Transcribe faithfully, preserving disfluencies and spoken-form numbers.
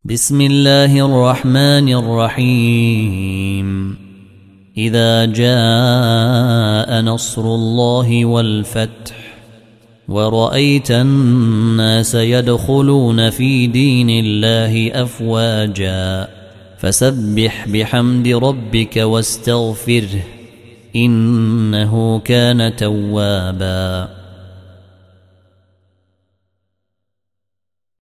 بسم الله الرحمن الرحيم إذا جاء نصر الله والفتح ورأيت الناس يدخلون في دين الله أفواجا فسبح بحمد ربك واستغفره إنه كان توابا.